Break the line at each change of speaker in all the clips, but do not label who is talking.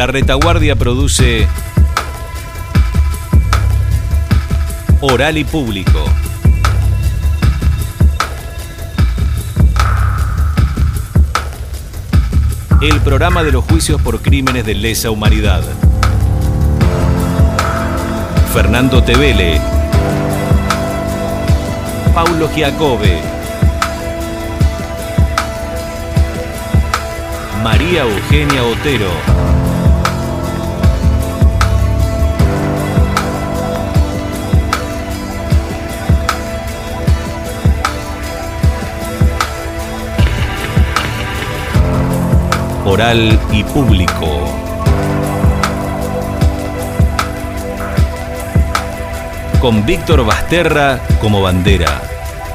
La Retaguardia produce Oral y Público. El programa de los juicios por crímenes de lesa humanidad. Fernando Tevele, Paulo Giacobbe, María Eugenia Otero. Oral y Público. Con Víctor Basterra como bandera.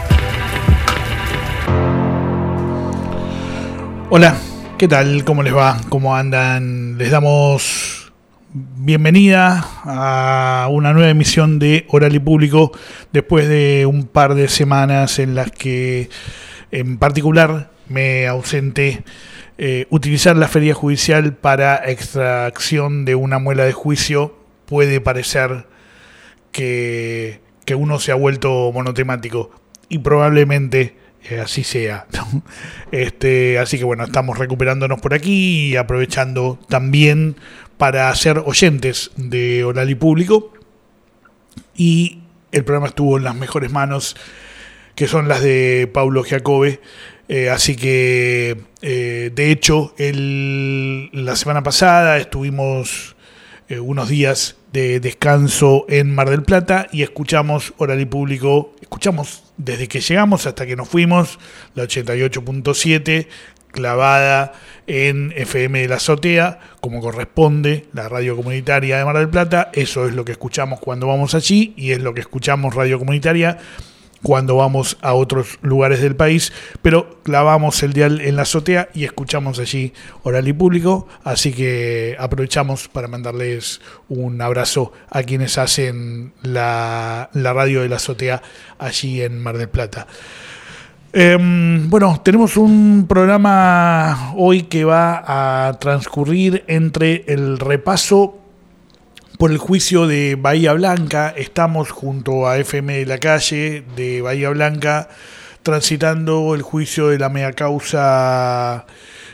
Hola, ¿qué tal? ¿Cómo les va? ¿Cómo andan? Les damos bienvenida a una nueva emisión de Oral y Público después de un par de semanas en las que en particular me ausenté. Utilizar la feria judicial para extracción de una muela de juicio puede parecer que uno se ha vuelto monotemático y probablemente así sea, ¿no? Así que bueno, estamos recuperándonos por aquí y aprovechando también para ser oyentes de Oral y Público, y el programa estuvo en las mejores manos, que son las de Paulo Giacobbe. Así que, de hecho, la semana pasada estuvimos unos días de descanso en Mar del Plata y escuchamos Oral y Público. Escuchamos desde que llegamos hasta que nos fuimos, la 88.7, clavada en FM de la Azotea, como corresponde, la radio comunitaria de Mar del Plata. Eso es lo que escuchamos cuando vamos allí y es lo que escuchamos radio comunitaria cuando vamos a otros lugares del país, pero clavamos el dial en la Azotea y escuchamos allí Oral y Público, así que aprovechamos para mandarles un abrazo a quienes hacen la radio de la Azotea allí en Mar del Plata. Bueno, tenemos un programa hoy que va a transcurrir entre el repaso por el juicio de Bahía Blanca. Estamos junto a FM de la Calle de Bahía Blanca transitando el juicio de la mea causa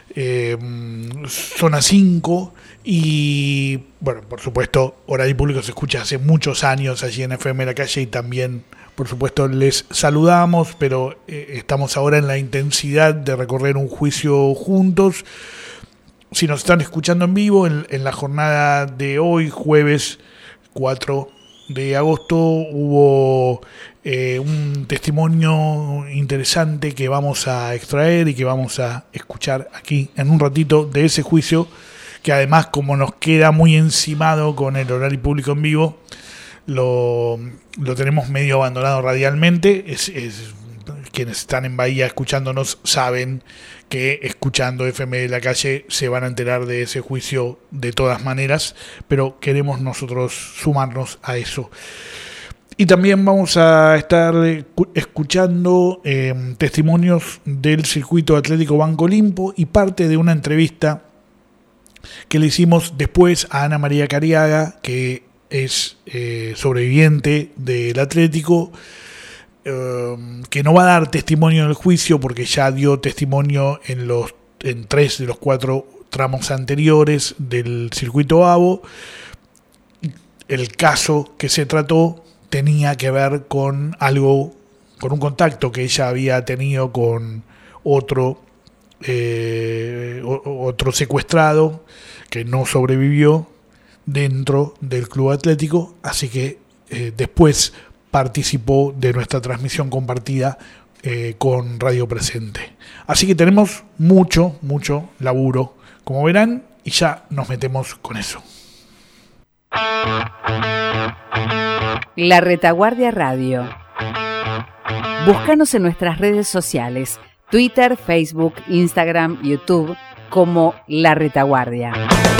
Zona 5 y, bueno, por supuesto, Oral y Público se escucha hace muchos años allí en FM de la Calle y también, por supuesto, les saludamos, pero estamos ahora en la intensidad de recorrer un juicio juntos. Si nos están escuchando en vivo, en la jornada de hoy, jueves 4 de agosto, hubo un testimonio interesante que vamos a extraer y que vamos a escuchar aquí en un ratito de ese juicio, que además, como nos queda muy encimado con el Oral y Público en vivo, lo tenemos medio abandonado radialmente. Quienes están en Bahía escuchándonos saben que escuchando FM de la Calle se van a enterar de ese juicio de todas maneras, pero queremos nosotros sumarnos a eso. Y también vamos a estar escuchando testimonios del circuito atlético Banco Olimpo y parte de una entrevista que le hicimos después a Ana María Cariaga, que es sobreviviente del Atlético, que no va a dar testimonio en el juicio porque ya dio testimonio en 3 de los 4 tramos anteriores del circuito AVO. El caso que se trató tenía que ver con un contacto que ella había tenido con otro secuestrado que no sobrevivió dentro del Club Atlético, así que después participó de nuestra transmisión compartida con Radio Presente. Así que tenemos mucho laburo, como verán, y ya nos metemos con eso.
La Retaguardia Radio. Búscanos en nuestras redes sociales, Twitter, Facebook, Instagram, YouTube, como La Retaguardia.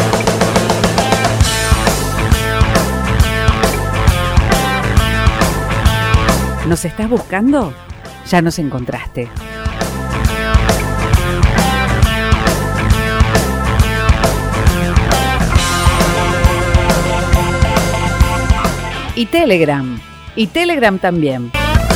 ¿Nos estás buscando? Ya nos encontraste. y Telegram. Y Telegram también.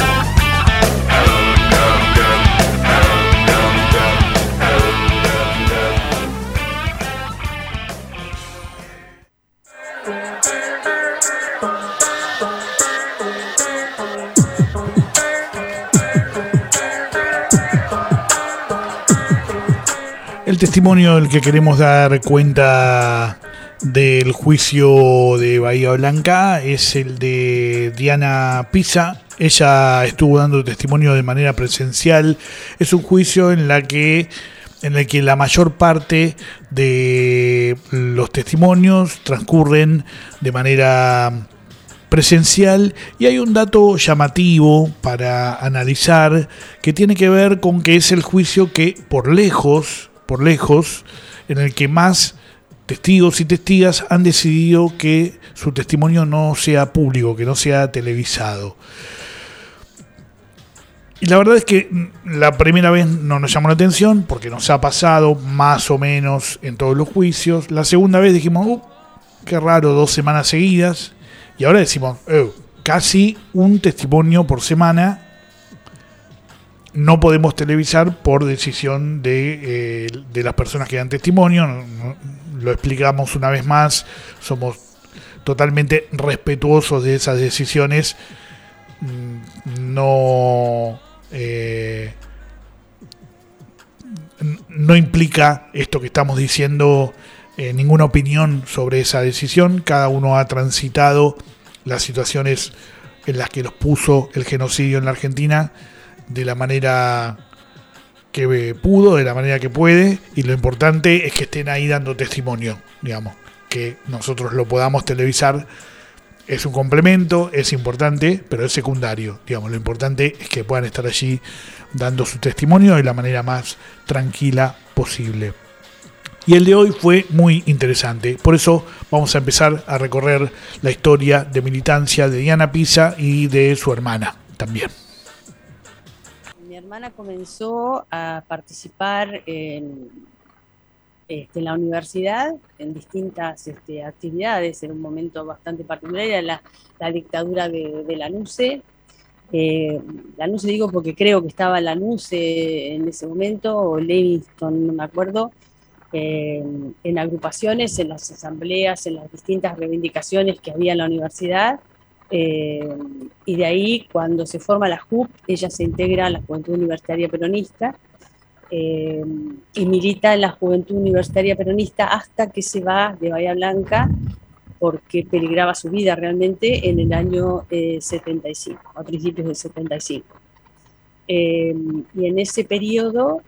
El testimonio del que queremos dar cuenta del juicio de Bahía Blanca es el de Diana Pisa. Ella estuvo dando testimonio de manera presencial. Es un juicio en el que la mayor parte de los testimonios transcurren de manera presencial, y hay un dato llamativo para analizar que tiene que ver con que es el juicio que por lejos, en el que más testigos y testigas han decidido que su testimonio no sea público, que no sea televisado. Y la verdad es que la primera vez no nos llamó la atención porque nos ha pasado más o menos en todos los juicios. La segunda vez dijimos, qué raro, 2 semanas seguidas. Y ahora decimos, casi un testimonio por semana no podemos televisar por decisión de las personas que dan testimonio. Lo explicamos una vez más, somos totalmente respetuosos de esas decisiones. No implica esto que estamos diciendo ninguna opinión sobre esa decisión. Cada uno ha transitado las situaciones en las que los puso el genocidio en la Argentina de la manera que pudo, de la manera que puede, y lo importante es que estén ahí dando testimonio, digamos, que nosotros lo podamos televisar es un complemento, es importante, pero es secundario, digamos, lo importante es que puedan estar allí dando su testimonio de la manera más tranquila posible. Y el de hoy fue muy interesante, por eso vamos a empezar a recorrer la historia de militancia de Diana Pisa y de su hermana también.
Mi hermana comenzó a participar en la universidad, en distintas actividades, en un momento bastante particular, era la dictadura de Lanuse. Lanuse digo porque creo que estaba Lanuse en ese momento, o Livingston, no me acuerdo, en agrupaciones, en las asambleas, en las distintas reivindicaciones que había en la universidad. Y de ahí, cuando se forma la JUP, ella se integra a la Juventud Universitaria Peronista y milita en la Juventud Universitaria Peronista hasta que se va de Bahía Blanca porque peligraba su vida realmente en el año 75, a principios del 75. Y en ese periodo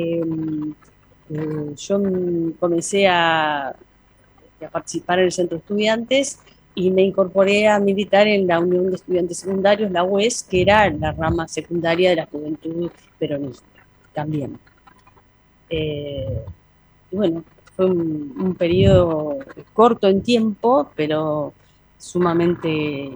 yo comencé a participar en el Centro de Estudiantes y me incorporé a militar en la Unión de Estudiantes Secundarios, la UES, que era la rama secundaria de la Juventud Peronista también. Y bueno, fue un periodo corto en tiempo, pero sumamente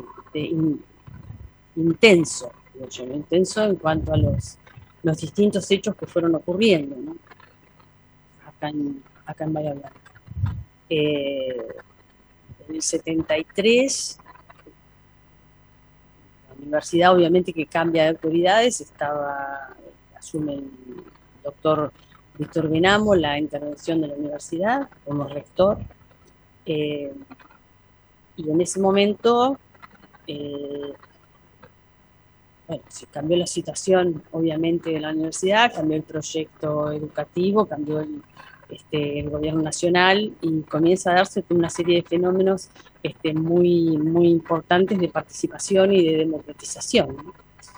intenso, intenso en cuanto a los distintos hechos que fueron ocurriendo, ¿no? Acá en Bahía Blanca. En el 73, la universidad obviamente que cambia de autoridades, asume el doctor Víctor Benamo la intervención de la universidad como rector, y en ese momento se cambió la situación obviamente de la universidad, cambió el proyecto educativo, cambió el gobierno nacional y comienza a darse una serie de fenómenos muy, muy importantes de participación y de democratización, ¿no?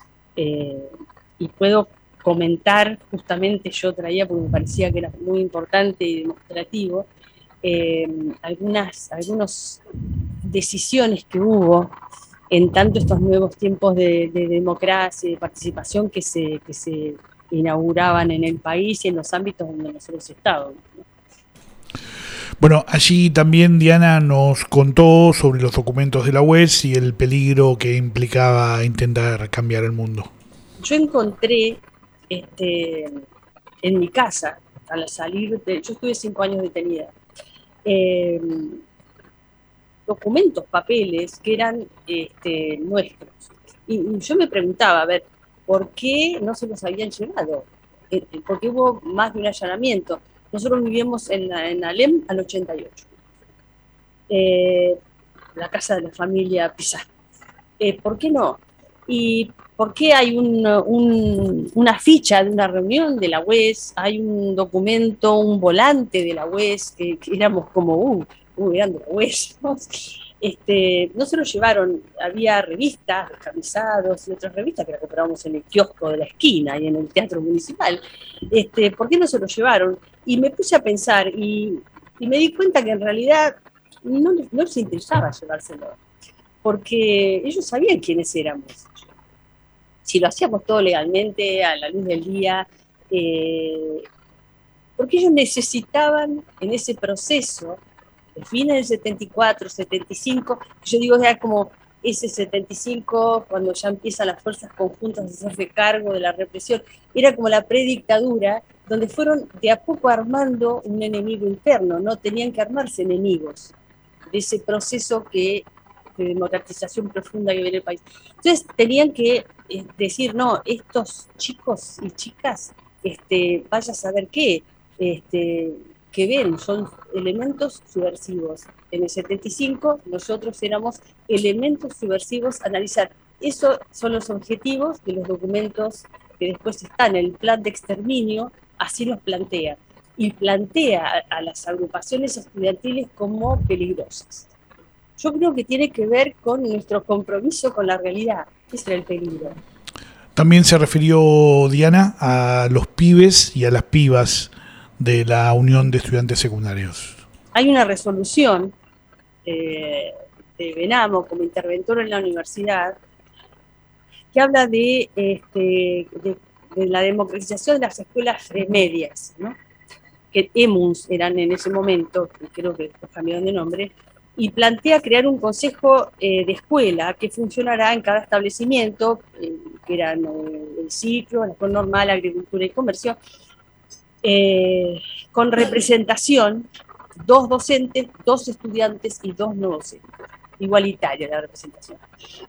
Y puedo comentar, justamente yo traía, porque me parecía que era muy importante y demostrativo, algunas decisiones que hubo en tanto estos nuevos tiempos de democracia y de participación que se inauguraban en el país y en los ámbitos donde nosotros estábamos, ¿no?
Bueno, allí también Diana nos contó sobre los documentos de la UES y el peligro que implicaba intentar cambiar el mundo.
Yo encontré en mi casa, al salir, yo estuve 5 años detenida, documentos, papeles que eran nuestros. Y yo me preguntaba, a ver, ¿por qué no se los habían llevado? Porque hubo más de un allanamiento. Nosotros vivíamos en Alem al 88. La casa de la familia Pizarro. ¿Por qué no? ¿Y por qué hay una ficha de una reunión de la UES? Hay un documento, un volante de la UES, que éramos como, grande la UES, ¿no? No se lo llevaron, había revistas, descamisados y otras revistas que las comprábamos en el kiosco de la esquina y en el teatro municipal. ¿Por qué no se lo llevaron? Y me puse a pensar y me di cuenta que en realidad no les interesaba llevárselo, porque ellos sabían quiénes éramos. Si lo hacíamos todo legalmente, a la luz del día, porque ellos necesitaban en ese proceso, de fines del 74, 75, yo digo ya como ese 75, cuando ya empiezan las fuerzas conjuntas a hacerse cargo de la represión, era como la predictadura, donde fueron de a poco armando un enemigo interno, no tenían que armarse enemigos de ese proceso de democratización profunda que viene el país. Entonces tenían que decir, no, estos chicos y chicas, vaya a saber qué, que ven, son elementos subversivos. En el 75 nosotros éramos elementos subversivos a analizar. Esos son los objetivos de los documentos que después están en el plan de exterminio, así los plantea. Y plantea a las agrupaciones estudiantiles como peligrosas. Yo creo que tiene que ver con nuestro compromiso con la realidad. Ese era el peligro.
También se refirió Diana a los pibes y a las pibas de la Unión de Estudiantes Secundarios.
Hay una resolución de Benamo como interventor en la universidad que habla de la democratización de las escuelas medias, ¿no? Que EMUNS eran en ese momento, creo que después cambiaron de nombre, y plantea crear un consejo de escuela que funcionará en cada establecimiento, que eran el ciclo, la escuela normal, agricultura y comercio, con representación, 2 docentes, 2 estudiantes y 2 no docentes. Igualitaria la representación.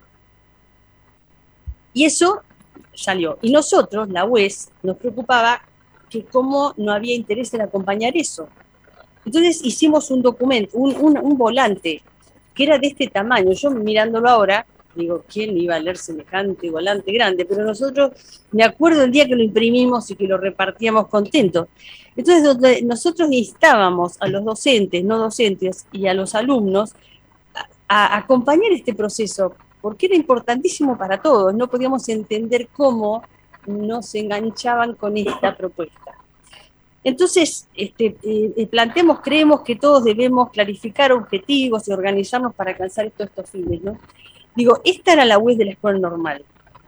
Y eso salió. Y nosotros, la UES, nos preocupaba que cómo no había interés en acompañar eso. Entonces hicimos un documento, un volante, que era de este tamaño. Yo mirándolo ahora, digo, ¿quién iba a leer semejante volante grande? Pero nosotros, me acuerdo el día que lo imprimimos y que lo repartíamos contentos. Entonces, donde nosotros instábamos a los docentes, no docentes, y a los alumnos a acompañar este proceso, porque era importantísimo para todos. No podíamos entender cómo nos enganchaban con esta propuesta. Entonces, planteamos, creemos que todos debemos clarificar objetivos y organizarnos para alcanzar todos estos fines, ¿no? Digo, esta era la web de la escuela normal.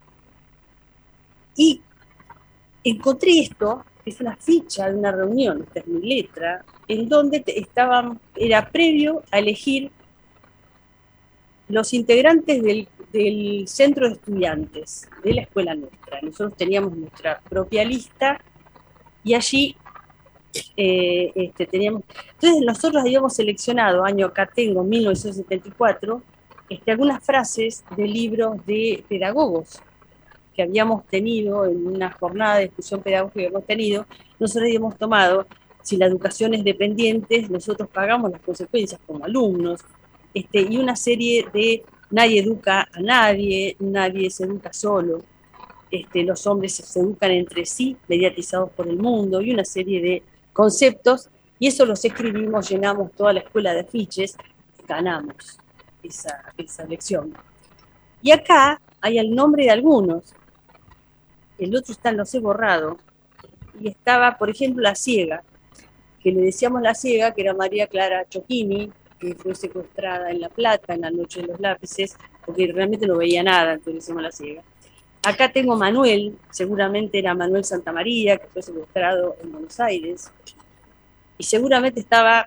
Y encontré esto, que es una ficha de una reunión, esta es mi letra, en donde era previo a elegir los integrantes del centro de estudiantes de la escuela nuestra. Nosotros teníamos nuestra propia lista y allí teníamos. Entonces nosotros habíamos seleccionado, año acá tengo, 1974, algunas frases de libros de pedagogos que habíamos tenido en una jornada de discusión pedagógica que habíamos tenido. Nosotros habíamos tomado, si la educación es dependiente, nosotros pagamos las consecuencias como alumnos, y una serie de nadie educa a nadie, nadie se educa solo, los hombres se educan entre sí, mediatizados por el mundo, y una serie de conceptos, y eso los escribimos, llenamos toda la escuela de afiches, ganamos esa lección. Y acá hay el nombre de algunos, el otro los he borrado, y estaba, por ejemplo, la ciega, que le decíamos la ciega, que era María Clara Chocchini, que fue secuestrada en La Plata en la noche de los lápices, porque realmente no veía nada, entonces le decíamos la ciega. Acá tengo Manuel, seguramente era Manuel Santamaría, que fue secuestrado en Buenos Aires, y seguramente estaba...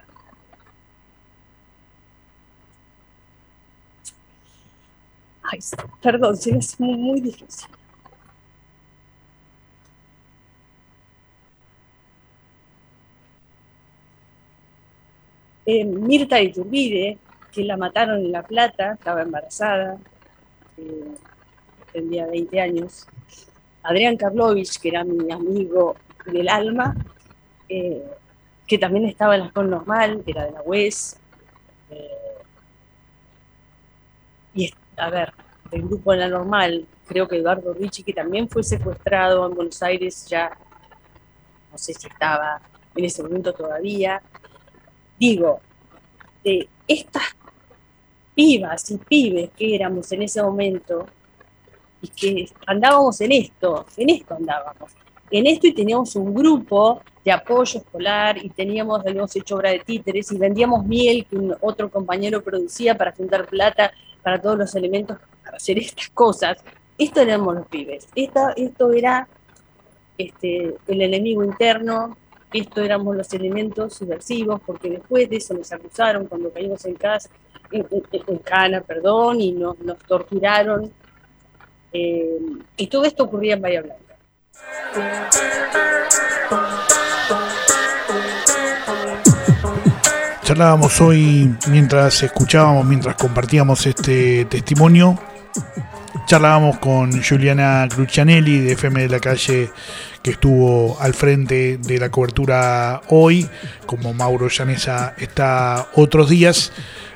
Ay, perdón, se me hace muy, muy difícil. Mirta Iturbide, que la mataron en La Plata, estaba embarazada, tendría 20 años. Adrián Karlovich, que era mi amigo del alma, que también estaba en la Escuela Normal, era de la UES. Y a ver, el grupo de la Normal, creo que Eduardo Ricci, que también fue secuestrado en Buenos Aires, ya no sé si estaba en ese momento todavía. Digo, de estas pibas y pibes que éramos en ese momento y que andábamos en esto andábamos, en esto, y teníamos un grupo de apoyo escolar y habíamos hecho obra de títeres y vendíamos miel que otro compañero producía para juntar plata para todos los elementos para hacer estas cosas. Esto éramos los pibes, esto era el enemigo interno, esto éramos los elementos subversivos, porque después de eso nos acusaron cuando caímos en Cana, y nos torturaron, y todo esto ocurría en Bahía Blanca.
Charlábamos hoy mientras compartíamos este testimonio. Charlábamos con Juliana Crucianelli de FM de la Calle, que estuvo al frente de la cobertura hoy, como Mauro Llanesa está otros días,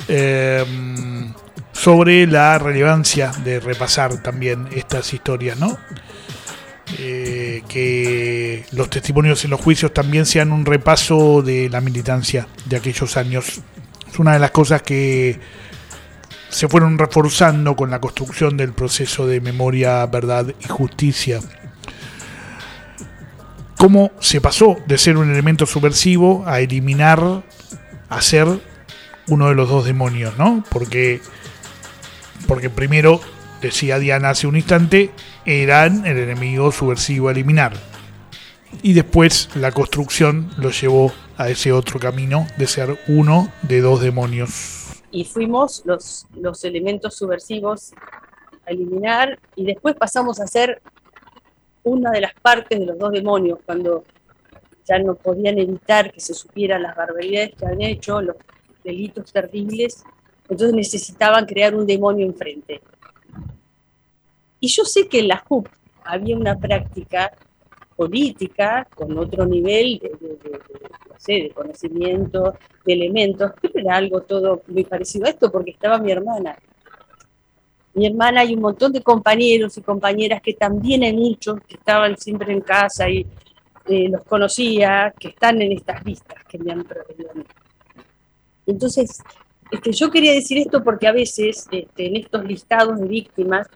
sobre la relevancia de repasar también estas historias, ¿no? Que los testimonios en los juicios también sean un repaso de la militancia de aquellos años. Es una de las cosas que se fueron reforzando con la construcción del proceso de memoria, verdad y justicia. ¿Cómo se pasó de ser un elemento subversivo a eliminar, a ser uno de los dos demonios, ¿no? Porque primero, decía Diana hace un instante, eran el enemigo subversivo a eliminar. Y después la construcción lo llevó a ese otro camino de ser uno de dos demonios.
Y fuimos los elementos subversivos a eliminar, y después pasamos a ser una de las partes de los dos demonios, cuando ya no podían evitar que se supieran las barbaridades que habían hecho, los delitos terribles, entonces necesitaban crear un demonio enfrente. Y yo sé que en la JUP había una práctica política con otro nivel de conocimiento, de elementos, pero era algo todo muy parecido a esto, porque estaba mi hermana y un montón de compañeros y compañeras que también hay muchos que estaban siempre en casa y los conocía, que están en estas listas que me han proveído a mí. Entonces, yo quería decir esto porque a veces en estos listados de víctimas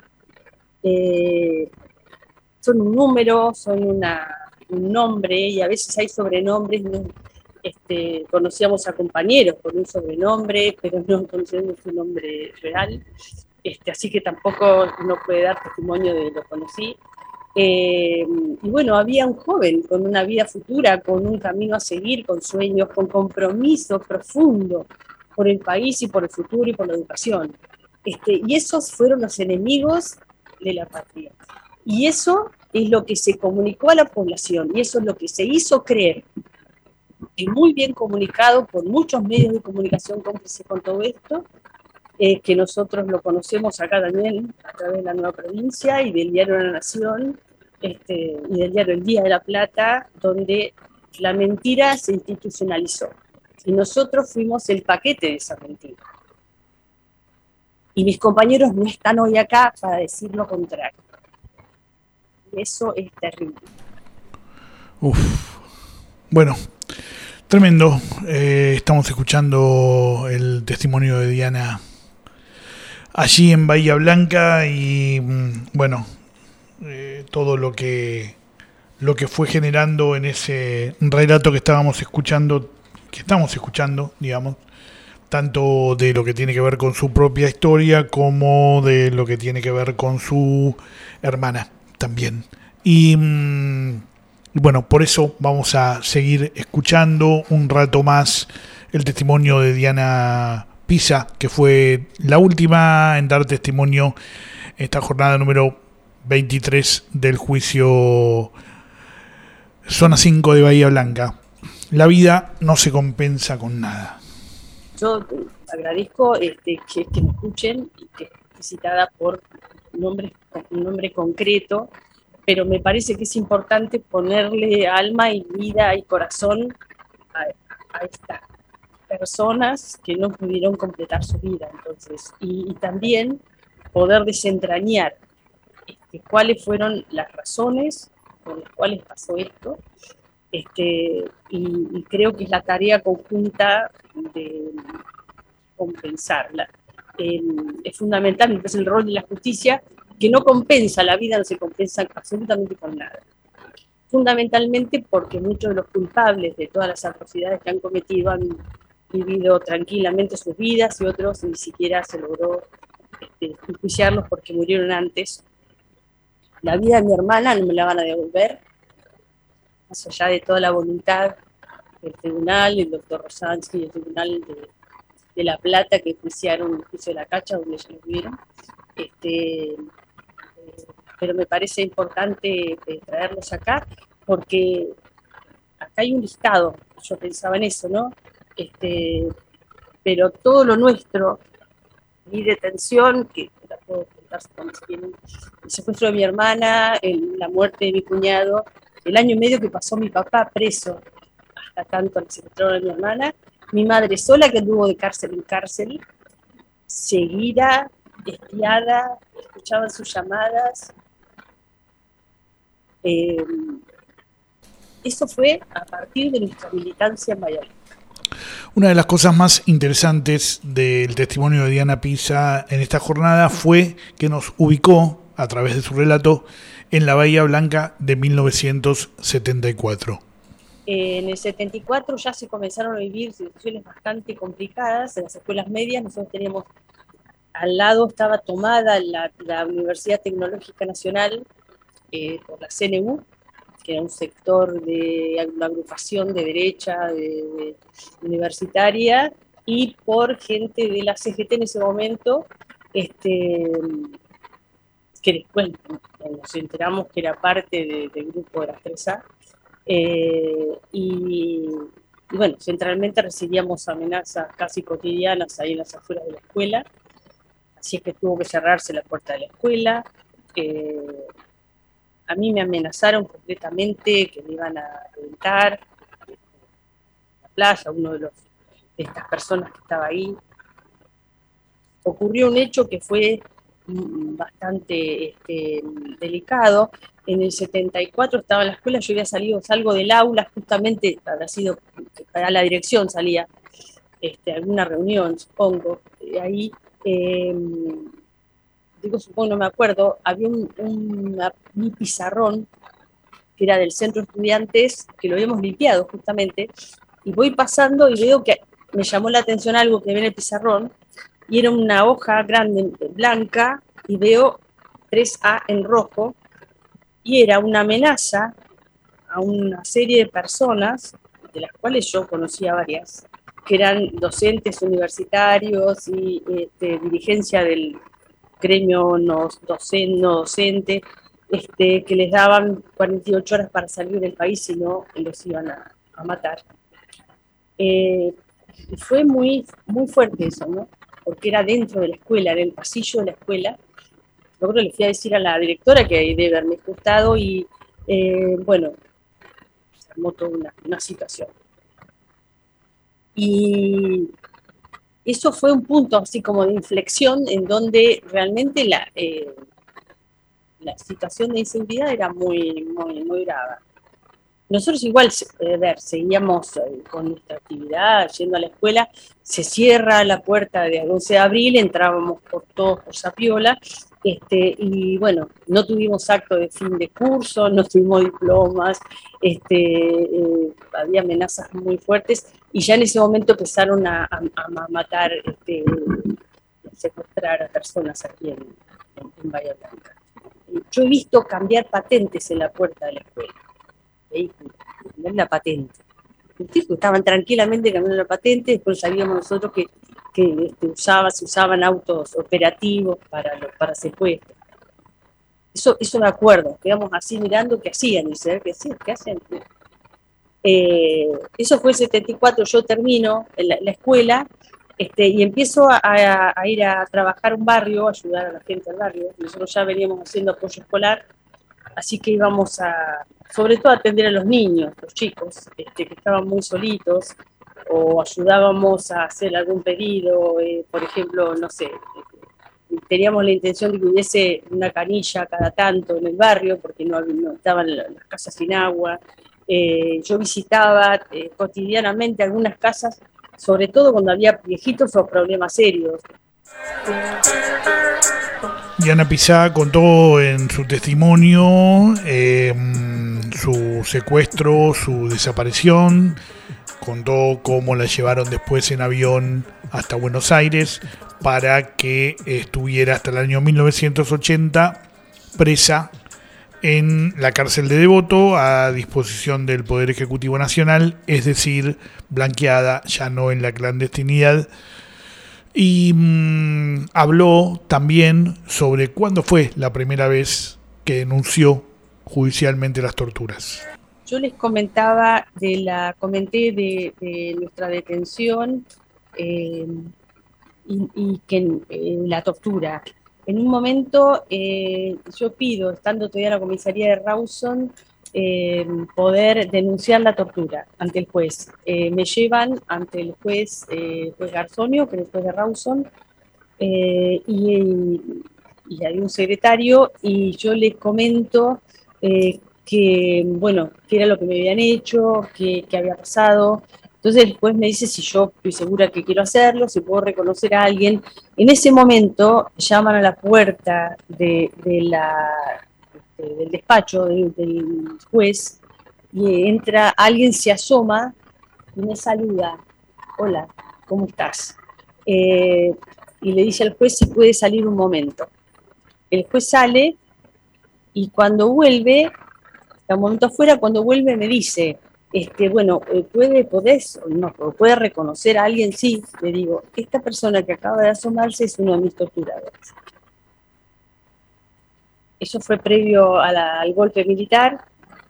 son un número, son un nombre, y a veces hay sobrenombres. Conocíamos a compañeros con un sobrenombre, pero no conocíamos su nombre real, así que tampoco uno puede dar testimonio de lo conocí. Y bueno, había un joven con una vida futura, con un camino a seguir, con sueños, con compromiso profundo por el país y por el futuro y por la educación. Y esos fueron los enemigos de la patria. Y eso es lo que se comunicó a la población, y eso es lo que se hizo creer, y muy bien comunicado por muchos medios de comunicación cómplices con todo esto, que nosotros lo conocemos acá también a través de La Nueva Provincia y del diario La Nación, y del diario El Día de la Plata, donde la mentira se institucionalizó. Y nosotros fuimos el paquete de esa mentira. Y mis compañeros no están hoy acá para decir lo contrario. Y eso es terrible.
Bueno, tremendo. Estamos escuchando el testimonio de Diana allí en Bahía Blanca y bueno, todo lo que fue generando en ese relato que estamos escuchando, digamos, tanto de lo que tiene que ver con su propia historia como de lo que tiene que ver con su hermana también. Y bueno, por eso vamos a seguir escuchando un rato más el testimonio de Diana Pisa, que fue la última en dar testimonio esta jornada número 23 del juicio Zona 5 de Bahía Blanca. La vida no se compensa con nada.
yo agradezco que me escuchen y que esté citada por un nombre concreto, pero me parece que es importante ponerle alma y vida y corazón a estas personas que no pudieron completar su vida. Entonces, y también poder desentrañar cuáles fueron las razones por las cuales pasó esto, y creo que es la tarea conjunta de compensarla. Es fundamental, entonces, el rol de la justicia, que no compensa, la vida no se compensa absolutamente con nada. Fundamentalmente porque muchos de los culpables de todas las atrocidades que han cometido han vivido tranquilamente sus vidas y otros ni siquiera se logró enjuiciarlos porque murieron antes. La vida de mi hermana no me la van a devolver, más allá de toda la voluntad del tribunal, el doctor Rosansky y el tribunal de La Plata, que enjuiciaron el juicio de la Cacha, donde ellos lo vieron. Pero me parece importante traerlos acá, porque acá hay un listado, yo pensaba en eso, ¿no? Pero todo lo nuestro, mi detención, que la puedo contar cuando se quieren, el secuestro de mi hermana, la muerte de mi cuñado, el año y medio que pasó mi papá preso, hasta tanto el secuestro de mi hermana, mi madre sola que anduvo de cárcel en cárcel, seguida, espiada, escuchaban sus llamadas. Eso fue a partir de nuestra militancia en Valladolid.
Una de las cosas más interesantes del testimonio de Diana Pisa en esta jornada fue que nos ubicó, a través de su relato, en la Bahía Blanca de 1974.
En el 74 ya se comenzaron a vivir situaciones bastante complicadas en las escuelas medias. Nosotros teníamos, al lado estaba tomada la Universidad Tecnológica Nacional por la CNU, que era un sector de una agrupación de derecha de universitaria, y por gente de la CGT en ese momento, que después nos enteramos que era parte del grupo de las 3A, y bueno, centralmente recibíamos amenazas casi cotidianas ahí en las afueras de la escuela, así es que tuvo que cerrarse la puerta de la escuela. A mí me amenazaron completamente que me iban a reventar en la playa, uno de estas personas que estaba ahí. Ocurrió un hecho que fue bastante delicado. En el 74 estaba en la escuela, yo salgo del aula, justamente habrá sido a la dirección salía, alguna reunión, supongo, ahí, supongo, no me acuerdo, había un pizarrón que era del centro de estudiantes, que lo habíamos limpiado justamente, y voy pasando y veo que me llamó la atención algo que ve en el pizarrón, y era una hoja grande, blanca, y veo 3A en rojo, y era una amenaza a una serie de personas, de las cuales yo conocía varias, que eran docentes universitarios y dirigencia del gremio no docente, que les daban 48 horas para salir del país, si no los iban a matar. Fue muy, muy fuerte eso, ¿no? Porque era dentro de la escuela, era el pasillo de la escuela. Luego le fui a decir a la directora que debe haberme gustado y, bueno, se armó toda una situación. Y eso fue un punto así como de inflexión en donde realmente la situación de inseguridad era muy, muy, muy grave. Nosotros igual, seguíamos con nuestra actividad, yendo a la escuela, se cierra la puerta de 11 de abril, entrábamos todos por Zapiola, y bueno, no tuvimos acto de fin de curso, no tuvimos diplomas, había amenazas muy fuertes, y ya en ese momento empezaron a matar, a secuestrar a personas aquí en Bahía Blanca. Yo he visto cambiar patentes en la puerta de la escuela. Vehículo, la patente. Estaban tranquilamente cambiando la patente, después sabíamos nosotros que se usaban autos operativos para secuestros. Eso me acuerdo, quedamos así mirando qué hacían, y ¿qué hacen? Eso fue el 74, yo termino la escuela, Y empiezo a ir a trabajar a un barrio, a ayudar a la gente del barrio. Nosotros ya veníamos haciendo apoyo escolar, así que íbamos sobre todo a atender a los niños, los chicos, que estaban muy solitos, o ayudábamos a hacer algún pedido, por ejemplo, no sé, teníamos la intención de que hubiese una canilla cada tanto en el barrio, porque no estaban las casas sin agua. Yo visitaba cotidianamente algunas casas, sobre todo cuando había viejitos o problemas serios.
Diana Pizá contó en su testimonio su secuestro, su desaparición, contó cómo la llevaron después en avión hasta Buenos Aires para que estuviera hasta el año 1980 presa en la cárcel de Devoto a disposición del Poder Ejecutivo Nacional, es decir, blanqueada, ya no en la clandestinidad. Y habló también sobre cuándo fue la primera vez que denunció judicialmente las torturas.
Yo les comenté de nuestra detención y que la tortura. En un momento yo pido, estando todavía en la comisaría de Rawson, poder denunciar la tortura ante el juez. Me llevan ante el juez Garzonio, que es el juez de Rawson, y hay un secretario, y yo les comento que era lo que me habían hecho, que había pasado. Entonces el juez me dice si yo estoy segura que quiero hacerlo, si puedo reconocer a alguien. En ese momento llaman a la puerta del despacho del juez, y entra alguien, se asoma y me saluda. Hola, ¿cómo estás? Y le dice al juez si puede salir un momento. El juez sale, y cuando vuelve, está un momento afuera, cuando vuelve me dice, ¿puede reconocer a alguien? Sí, le digo, esta persona que acaba de asomarse es uno de mis torturadores. Eso fue previo al golpe militar.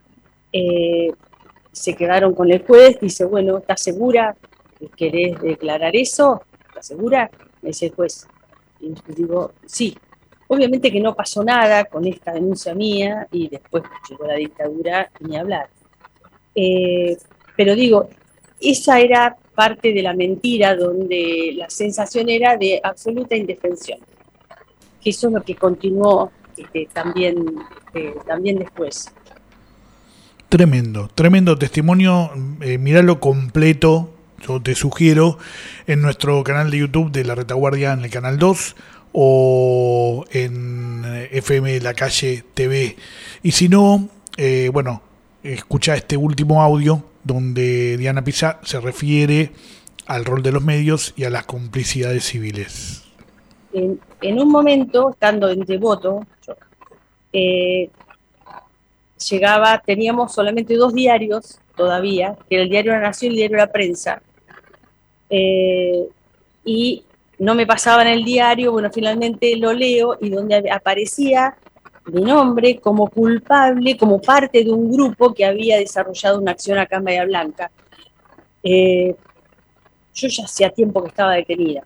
Se quedaron con el juez, dice, bueno, ¿estás segura? ¿Querés declarar eso? ¿Estás segura? Me dice el juez. Y digo, sí. Obviamente que no pasó nada con esta denuncia mía, y después llegó la dictadura, ni hablar. Pero digo, esa era parte de la mentira, donde la sensación era de absoluta indefensión. Que eso es lo que continuó también después.
Tremendo testimonio. Míralo completo, yo te sugiero, en nuestro canal de YouTube de La Retaguardia, en el canal 2, o en FM La Calle TV. Y si no, escucha este último audio donde Diana Pizá se refiere al rol de los medios y a las complicidades civiles.
En un momento, estando en Devoto, teníamos solamente 2 diarios todavía, que era el diario La Nación y el diario La Prensa, y no me pasaban el diario. Bueno, finalmente lo leo, y donde aparecía mi nombre como culpable, como parte de un grupo que había desarrollado una acción acá en Bahía Blanca. Yo ya hacía tiempo que estaba detenida.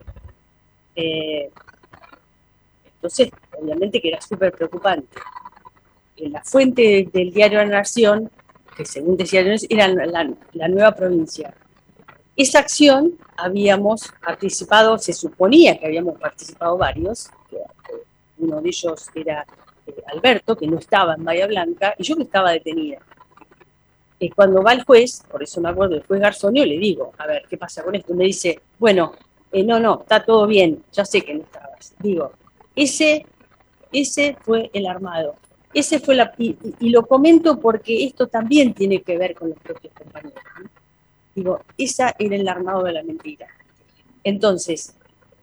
Entonces, obviamente que era súper preocupante. La fuente del diario La Nación, que según decía, era la Nueva Provincia. Esa acción habíamos participado, se suponía que habíamos participado varios, que uno de ellos era Alberto, que no estaba en Bahía Blanca, y yo que estaba detenida. Cuando va el juez, por eso me acuerdo, el juez Garzonio, le digo, a ver, ¿qué pasa con esto? Me dice, bueno, no, está todo bien, ya sé que no estabas. Digo, ese fue el armado. Ese fue y lo comento porque esto también tiene que ver con los propios compañeros, ¿no? Digo, esa era el armado de la mentira. Entonces,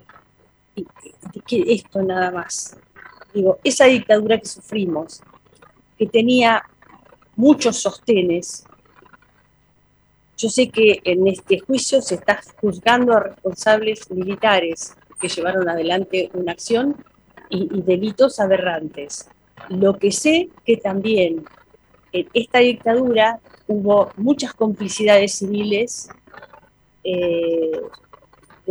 que esto nada más. Digo, esa dictadura que sufrimos, que tenía muchos sostenes. Yo sé que en este juicio se está juzgando a responsables militares que llevaron adelante una acción y delitos aberrantes. Lo que sé que también en esta dictadura hubo muchas complicidades civiles de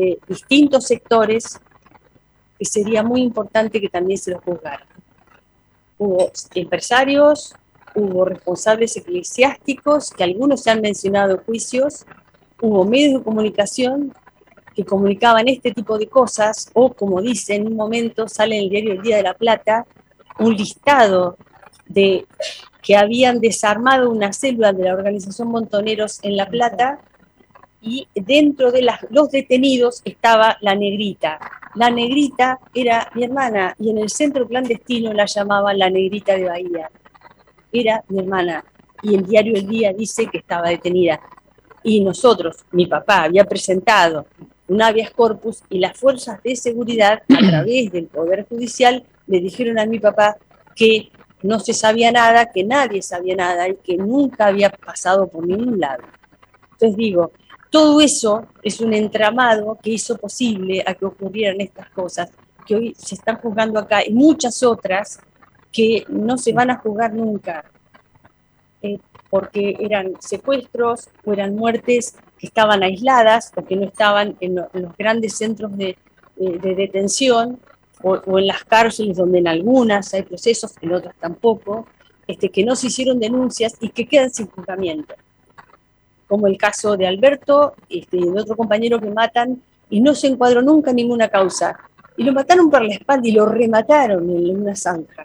de distintos sectores que sería muy importante que también se los juzgaran. Hubo empresarios, hubo responsables eclesiásticos, que algunos se han mencionado en juicios, hubo medios de comunicación que comunicaban este tipo de cosas, o como dice en un momento, sale en el diario El Día de la Plata, un listado de que habían desarmado una célula de la organización Montoneros en La Plata, y dentro de los detenidos estaba la Negrita. La Negrita era mi hermana, y en el centro clandestino la llamaban la Negrita de Bahía. Era mi hermana, y el diario El Día dice que estaba detenida. Y nosotros, mi papá había presentado un habeas corpus, y las fuerzas de seguridad, a través del Poder Judicial, le dijeron a mi papá que no se sabía nada, que nadie sabía nada, y que nunca había pasado por ningún lado. Entonces digo, todo eso es un entramado que hizo posible a que ocurrieran estas cosas que hoy se están juzgando acá, y muchas otras que no se van a juzgar nunca, porque eran secuestros o eran muertes que estaban aisladas o que no estaban en los grandes centros de detención o en las cárceles, donde en algunas hay procesos, en otras tampoco, que no se hicieron denuncias y que quedan sin juzgamiento. Como el caso de Alberto, de otro compañero que matan y no se encuadró nunca ninguna causa. Y lo mataron por la espalda y lo remataron en una zanja.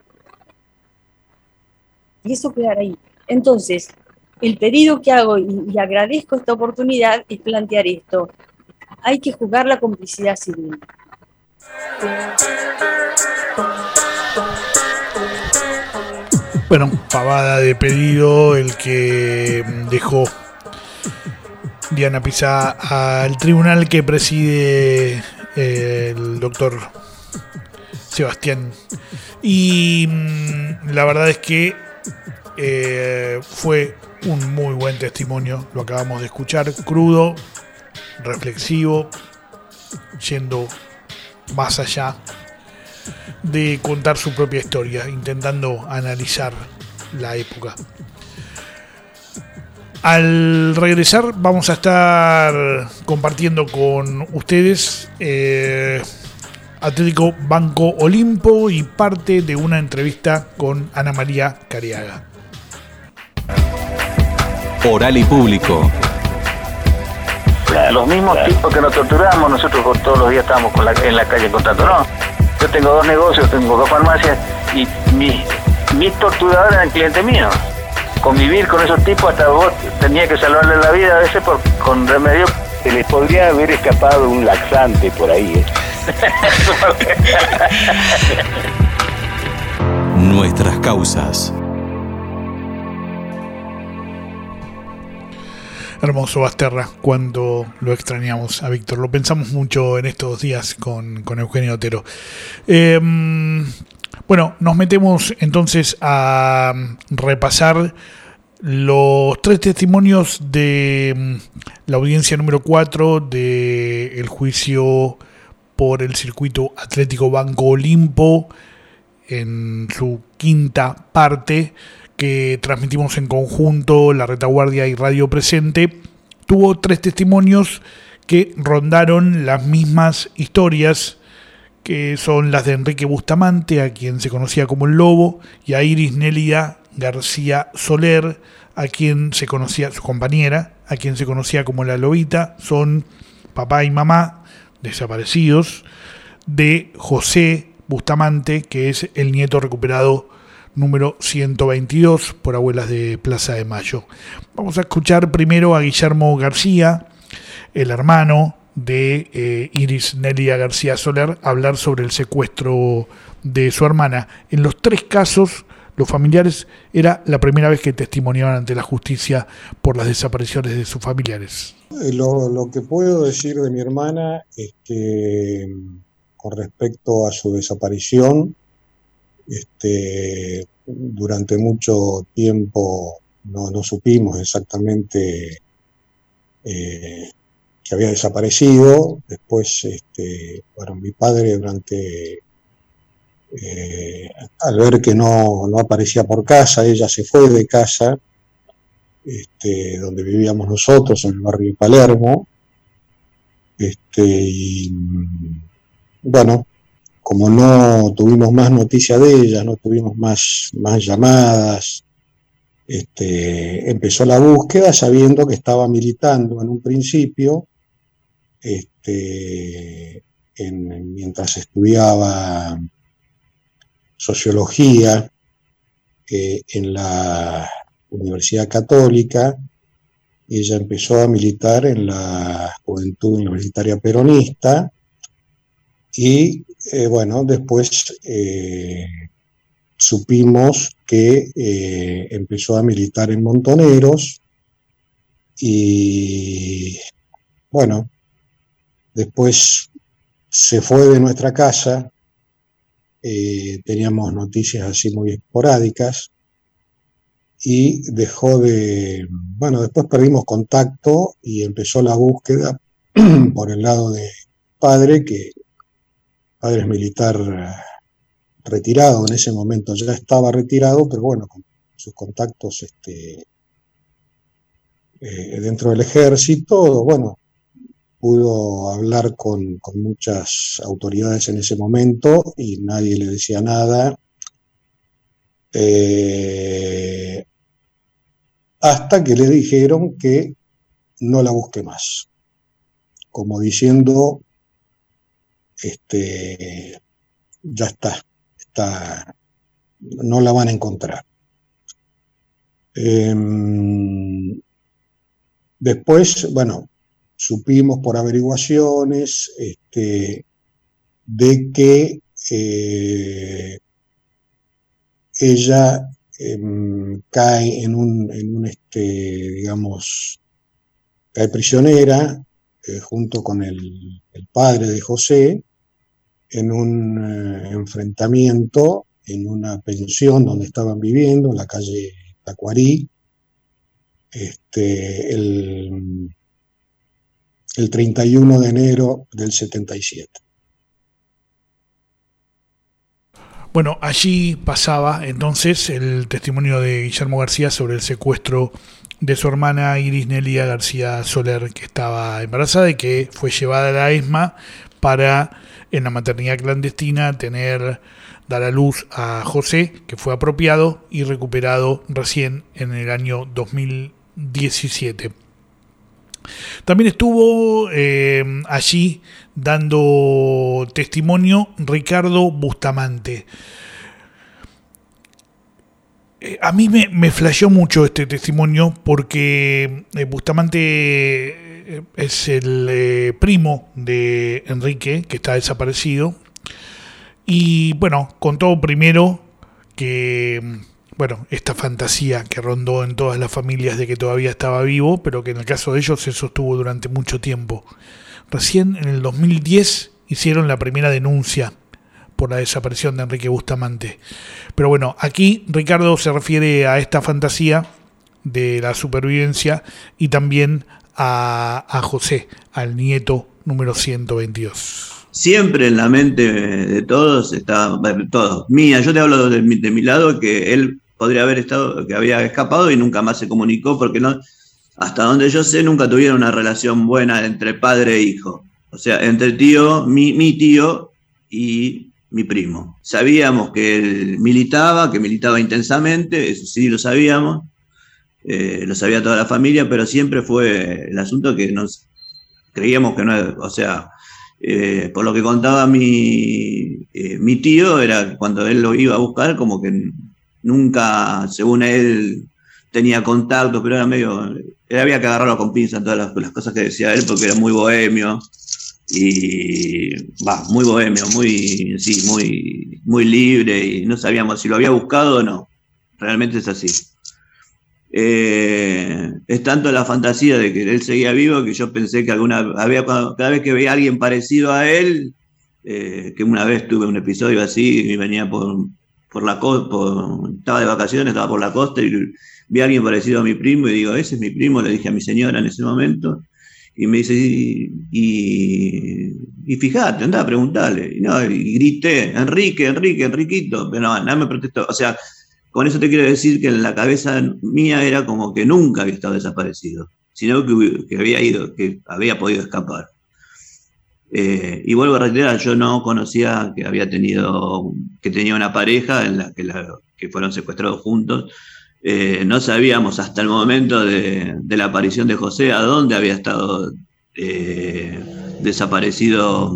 Y eso quedará ahí. Entonces, el pedido que hago, y agradezco esta oportunidad, es plantear esto. Hay que juzgar la complicidad civil.
Bueno, pavada de pedido el que dejó Diana Pizá al tribunal que preside el doctor Sebastián. Y la verdad es que fue un muy buen testimonio, lo acabamos de escuchar, crudo, reflexivo, yendo más allá de contar su propia historia, intentando analizar la época. Al regresar vamos a estar compartiendo con ustedes Atlético Banco Olimpo y parte de una entrevista con Ana María Cariaga.
Oral y Público.
Los mismos tipos que nos torturamos, nosotros todos los días estamos en la calle contándonos. Yo tengo 2 negocios, tengo 2 farmacias, y mis torturadores eran clientes míos. Convivir con esos tipos, hasta vos tenías que salvarle la vida a veces con remedio.
Se les podría haber escapado un laxante por ahí,
Nuestras causas.
Hermoso Basterra, cuando lo extrañamos a Víctor. Lo pensamos mucho en estos días con Eugenio Otero. Bueno, nos metemos entonces a repasar los 3 testimonios de la audiencia número 4 del juicio por el circuito Atlético Banco Olimpo, en su 5ª parte, que transmitimos en conjunto La Retaguardia y Radio Presente. Tuvo 3 testimonios que rondaron las mismas historias, que son las de Enrique Bustamante, a quien se conocía como el Lobo, y a Iris Nélida García Soler, a quien se conocía, su compañera, a quien se conocía como la Lobita. Son papá y mamá desaparecidos de José Bustamante, que es el nieto recuperado número 122 por Abuelas de Plaza de Mayo. Vamos a escuchar primero a Guillermo García, el hermano de Iris Nélida García Soler, hablar sobre el secuestro de su hermana. En los 3 casos, los familiares era la primera vez que testimoniaban ante la justicia por las desapariciones de sus familiares.
Lo que puedo decir de mi hermana es que, con respecto a su desaparición, durante mucho tiempo no supimos exactamente que había desaparecido. Después, mi padre, al ver que no aparecía por casa, ella se fue de casa, donde vivíamos nosotros, en el barrio de Palermo, Y bueno, como no tuvimos más noticia de ella, no tuvimos más llamadas, empezó la búsqueda sabiendo que estaba militando en un principio, mientras estudiaba sociología en la Universidad Católica. Ella empezó a militar en la Juventud Universitaria Peronista y bueno, después supimos que empezó a militar en Montoneros y bueno, después se fue de nuestra casa, teníamos noticias así muy esporádicas y dejó de, bueno, después perdimos contacto y empezó la búsqueda por el lado de padre, que padre es militar retirado, en ese momento ya estaba retirado, pero bueno, con sus contactos dentro del ejército, bueno, pudo hablar con muchas autoridades en ese momento y nadie le decía nada, hasta que le dijeron que no la busque más, como diciendo, ya está, no la van a encontrar. Después, bueno, supimos por averiguaciones de que ella cae en un digamos, cae prisionera junto con el padre de José en un enfrentamiento en una pensión donde estaban viviendo, en la calle Tacuarí, el 31 de enero del 77.
Bueno, allí pasaba entonces el testimonio de Guillermo García sobre el secuestro de su hermana Iris Nelia García Soler, que estaba embarazada y que fue llevada a la ESMA para, en la maternidad clandestina, dar a luz a José, que fue apropiado y recuperado recién en el año 2017. También estuvo allí dando testimonio Ricardo Bustamante. A mí me flasheó mucho este testimonio porque Bustamante es el primo de Enrique, que está desaparecido. Y bueno, contó primero que, bueno, esta fantasía que rondó en todas las familias de que todavía estaba vivo, pero que en el caso de ellos se sostuvo durante mucho tiempo. Recién en el 2010 hicieron la primera denuncia por la desaparición de Enrique Bustamante. Pero bueno, aquí Ricardo se refiere a esta fantasía de la supervivencia y también a José, al nieto número 122.
Siempre en la mente de todos estaba, todos, mía, yo te hablo de mi lado, que él podría haber estado, que había escapado y nunca más se comunicó, porque no, hasta donde yo sé, nunca tuvieron una relación buena entre padre e hijo. O sea, entre mi tío y mi primo. Sabíamos que él que militaba intensamente, eso sí lo sabíamos, lo sabía toda la familia, pero siempre fue el asunto que nos creíamos que no, o sea, por lo que contaba mi tío, era cuando él lo iba a buscar, como que nunca, según él, tenía contacto, pero era medio, había que agarrarlo con pinza en todas las cosas que decía él, porque era muy bohemio, y muy bohemio, muy libre, y no sabíamos si lo había buscado o no. Realmente es así. Es tanto la fantasía de que él seguía vivo que yo pensé que cada vez que veía a alguien parecido a él, que una vez tuve un episodio así y venía por la costa, estaba de vacaciones, estaba por la costa y vi a alguien parecido a mi primo y digo, ese es mi primo, le dije a mi señora en ese momento, y me dice, y fíjate, andá a preguntarle, y grité, Enriquito, pero no me protestó, o sea, con eso te quiero decir que en la cabeza mía era como que nunca había estado desaparecido, sino que había podido escapar. Y vuelvo a reiterar, yo no conocía que tenía una pareja en la que fueron secuestrados juntos. No sabíamos hasta el momento de la aparición de José a dónde había estado desaparecido,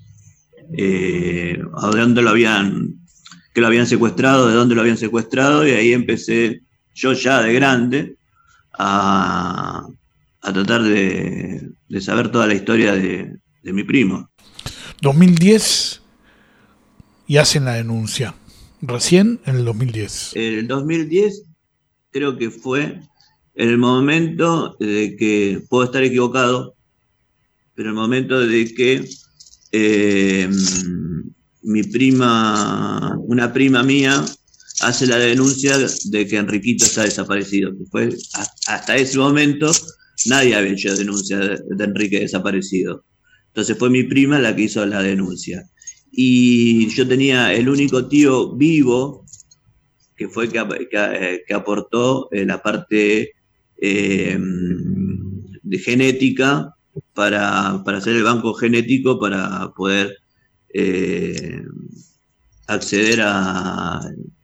a dónde que lo habían secuestrado, de dónde lo habían secuestrado, y ahí empecé yo ya de grande a tratar de saber toda la historia de mi primo.
2010 y hacen la denuncia. Recién en el 2010.
El 2010 creo que fue el momento de que, puedo estar equivocado, pero el momento de que una prima mía hace la denuncia de que Enriquito está desaparecido. Hasta ese momento nadie había hecho denuncia de Enrique desaparecido. Entonces fue mi prima la que hizo la denuncia. Y yo tenía el único tío vivo que fue que aportó la parte de genética para hacer el banco genético para poder acceder a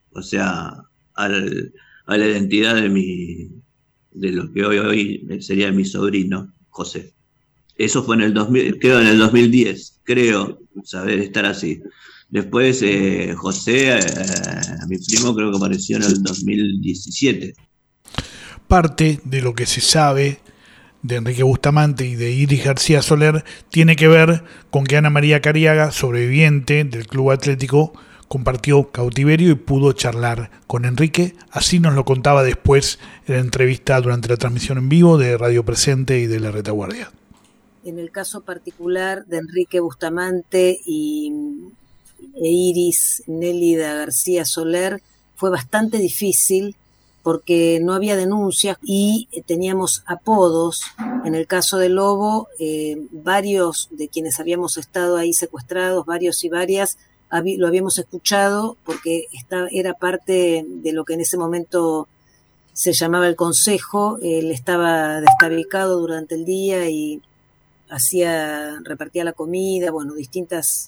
la identidad de lo que hoy sería mi sobrino, José. Eso fue en el 2010, creo saber estar así. Después José, mi primo, creo que apareció en el 2017.
Parte de lo que se sabe de Enrique Bustamante y de Iris García Soler tiene que ver con que Ana María Cariaga, sobreviviente del Club Atlético, compartió cautiverio y pudo charlar con Enrique. Así nos lo contaba después en la entrevista durante la transmisión en vivo de Radio Presente y de La Retaguardia.
En el caso particular de Enrique Bustamante e Iris Nélida García Soler fue bastante difícil porque no había denuncias y teníamos apodos. En el caso de Lobo, varios de quienes habíamos estado ahí secuestrados, varios y varias, lo habíamos escuchado porque era parte de lo que en ese momento se llamaba el consejo. Él estaba destabicado durante el día y repartía la comida, bueno, distintas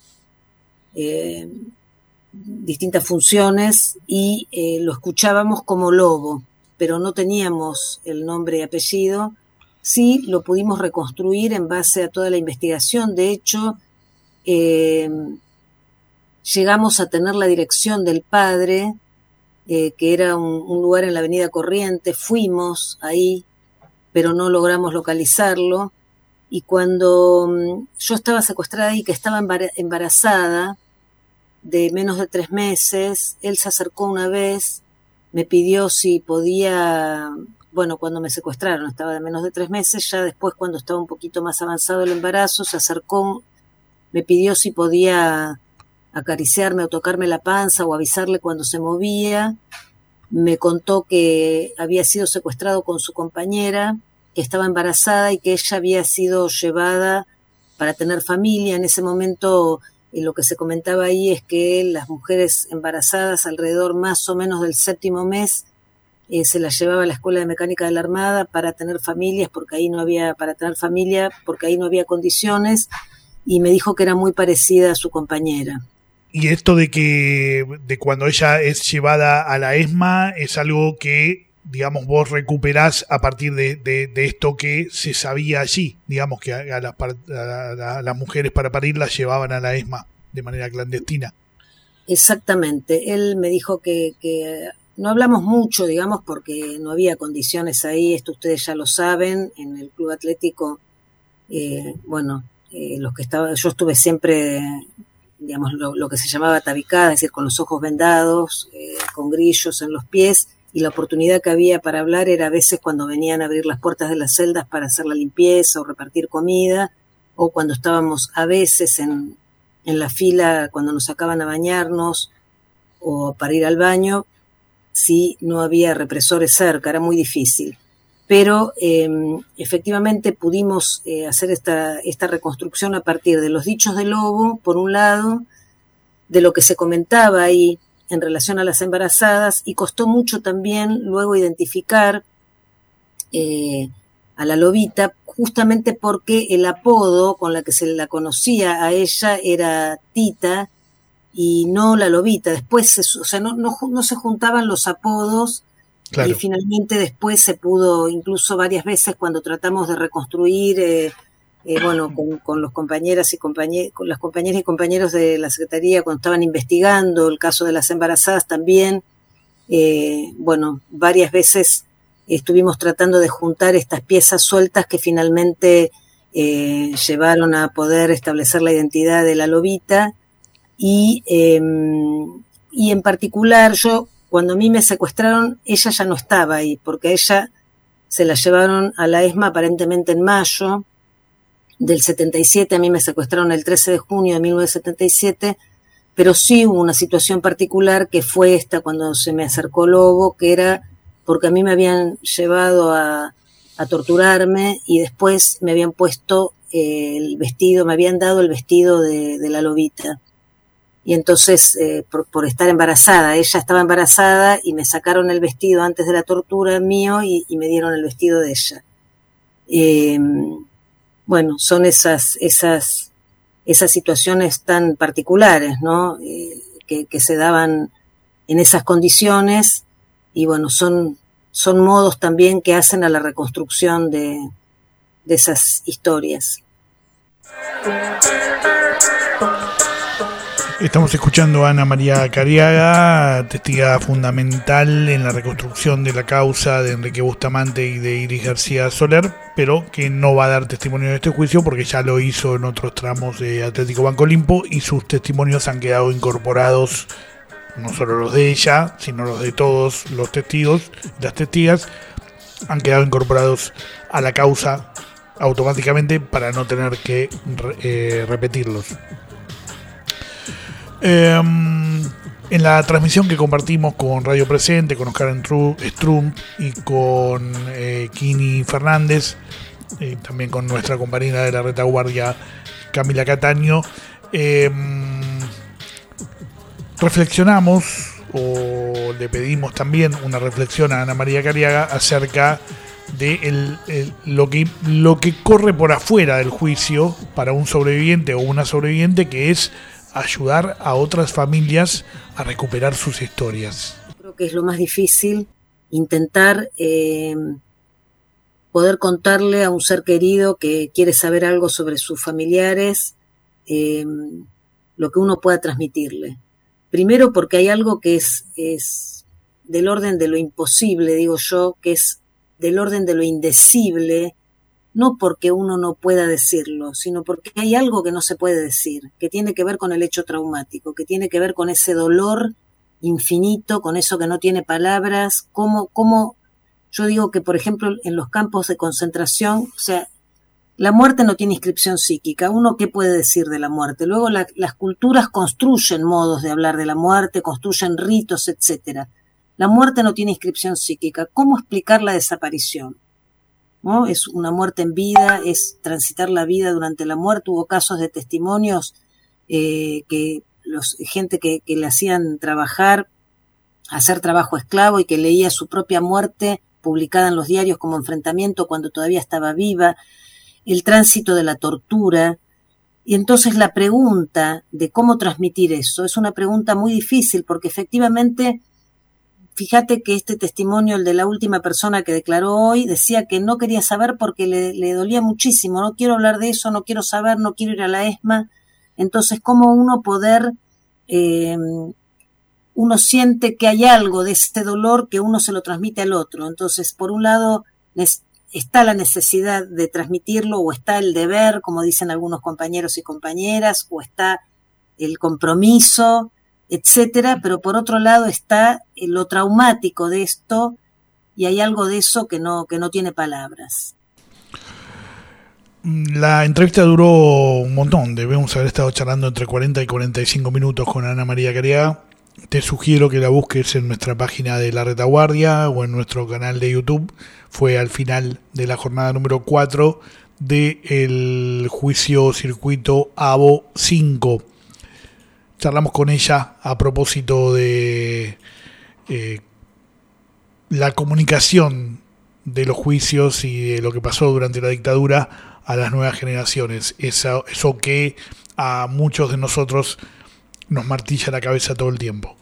funciones, y lo escuchábamos como Lobo, pero no teníamos el nombre y apellido. Sí lo pudimos reconstruir en base a toda la investigación. De hecho, llegamos a tener la dirección del padre, que era un lugar en la Avenida Corrientes. Fuimos ahí, pero no logramos localizarlo. Y cuando yo estaba secuestrada y que estaba embarazada de menos de 3 meses, él se acercó una vez, me pidió si podía, bueno, cuando me secuestraron estaba de menos de 3 meses, ya después cuando estaba un poquito más avanzado el embarazo, se acercó, me pidió si podía acariciarme o tocarme la panza o avisarle cuando se movía. Me contó que había sido secuestrado con su compañera, que estaba embarazada y que ella había sido llevada para tener familia. En ese momento lo que se comentaba ahí es que las mujeres embarazadas alrededor más o menos del 7º mes se las llevaba a la Escuela de Mecánica de la Armada para tener familias, porque ahí no había condiciones, y me dijo que era muy parecida a su compañera.
Y esto de cuando ella es llevada a la ESMA es algo que, digamos, vos recuperás a partir de esto que se sabía allí, digamos, que a las mujeres para parir las llevaban a la ESMA de manera clandestina.
Exactamente. Él me dijo que no hablamos mucho, digamos, porque no había condiciones ahí. Esto ustedes ya lo saben. En el Club Atlético, los que estaban, yo estuve siempre, digamos, lo que se llamaba tabicada, es decir, con los ojos vendados, con grillos en los pies. Y la oportunidad que había para hablar era a veces cuando venían a abrir las puertas de las celdas para hacer la limpieza o repartir comida, o cuando estábamos a veces en la fila cuando nos sacaban a bañarnos o para ir al baño, si no había represores cerca, era muy difícil. Pero efectivamente pudimos hacer esta reconstrucción a partir de los dichos de Lobo, por un lado, de lo que se comentaba ahí en relación a las embarazadas, y costó mucho también luego identificar a la Lobita, justamente porque el apodo con la que se la conocía a ella era Tita y no la Lobita. Después, no se juntaban los apodos. Claro. Y finalmente después se pudo, incluso varias veces cuando tratamos de reconstruir, con los compañeras y con las compañeras y compañeros de la Secretaría cuando estaban investigando el caso de las embarazadas también, varias veces estuvimos tratando de juntar estas piezas sueltas que finalmente llevaron a poder establecer la identidad de la Lobita y en particular cuando a mí me secuestraron, ella ya no estaba ahí, porque a ella se la llevaron a la ESMA aparentemente en mayo del 77, a mí me secuestraron el 13 de junio de 1977, pero sí hubo una situación particular que fue esta cuando se me acercó Lobo, que era porque a mí me habían llevado a torturarme y después me habían puesto el vestido, me habían dado el vestido de la Lobita. Y entonces, por estar embarazada, ella estaba embarazada y me sacaron el vestido antes de la tortura mío y me dieron el vestido de ella. Son esas situaciones tan particulares, ¿no? Que se daban en esas condiciones y son modos también que hacen a la reconstrucción de esas historias.
Estamos escuchando a Ana María Cariaga, testiga fundamental en la reconstrucción de la causa de Enrique Bustamante y de Iris García Soler, pero que no va a dar testimonio en este juicio porque ya lo hizo en otros tramos de Atlético Banco Olimpo y sus testimonios han quedado incorporados, no solo los de ella, sino los de todos los testigos, las testigas, han quedado incorporados a la causa automáticamente para no tener que repetirlos. En la transmisión que compartimos con Radio Presente, con Oscar Strum y con Kini Fernández, también con nuestra compañera de la retaguardia Camila Cataño, reflexionamos o le pedimos también una reflexión a Ana María Cariaga acerca de lo que corre por afuera del juicio para un sobreviviente o una sobreviviente, que es ayudar a otras familias a recuperar sus historias.
Creo que es lo más difícil, intentar poder contarle a un ser querido que quiere saber algo sobre sus familiares, lo que uno pueda transmitirle. Primero porque hay algo que es del orden de lo imposible, digo yo, que es del orden de lo indecible, no porque uno no pueda decirlo, sino porque hay algo que no se puede decir, que tiene que ver con el hecho traumático, que tiene que ver con ese dolor infinito, con eso que no tiene palabras, como yo digo que, por ejemplo, en los campos de concentración, o sea, la muerte no tiene inscripción psíquica, uno qué puede decir de la muerte. Luego las culturas construyen modos de hablar de la muerte, construyen ritos, etcétera. La muerte no tiene inscripción psíquica. ¿Cómo explicar la desaparición? ¿No? Es una muerte en vida, es transitar la vida durante la muerte. Hubo casos de testimonios gente que le hacían trabajar, hacer trabajo esclavo y que leía su propia muerte publicada en los diarios como enfrentamiento cuando todavía estaba viva, el tránsito de la tortura. Y entonces la pregunta de cómo transmitir eso es una pregunta muy difícil, porque efectivamente, fíjate que este testimonio, el de la última persona que declaró hoy, decía que no quería saber porque le dolía muchísimo, no quiero hablar de eso, no quiero saber, no quiero ir a la ESMA. Entonces, ¿cómo uno poder, uno siente que hay algo de este dolor que uno se lo transmite al otro? Entonces, por un lado, está la necesidad de transmitirlo, o está el deber, como dicen algunos compañeros y compañeras, o está el compromiso, etcétera, pero por otro lado está lo traumático de esto, y hay algo de eso que no tiene palabras.
La entrevista duró un montón, debemos haber estado charlando entre 40 y 45 minutos con Ana María Cariaga. Te sugiero que la busques en nuestra página de La Retaguardia o en nuestro canal de YouTube. Fue al final de la jornada número 4 del juicio circuito ABO 5. Charlamos con ella a propósito de la comunicación de los juicios y de lo que pasó durante la dictadura a las nuevas generaciones. Eso que a muchos de nosotros nos martilla la cabeza todo el tiempo.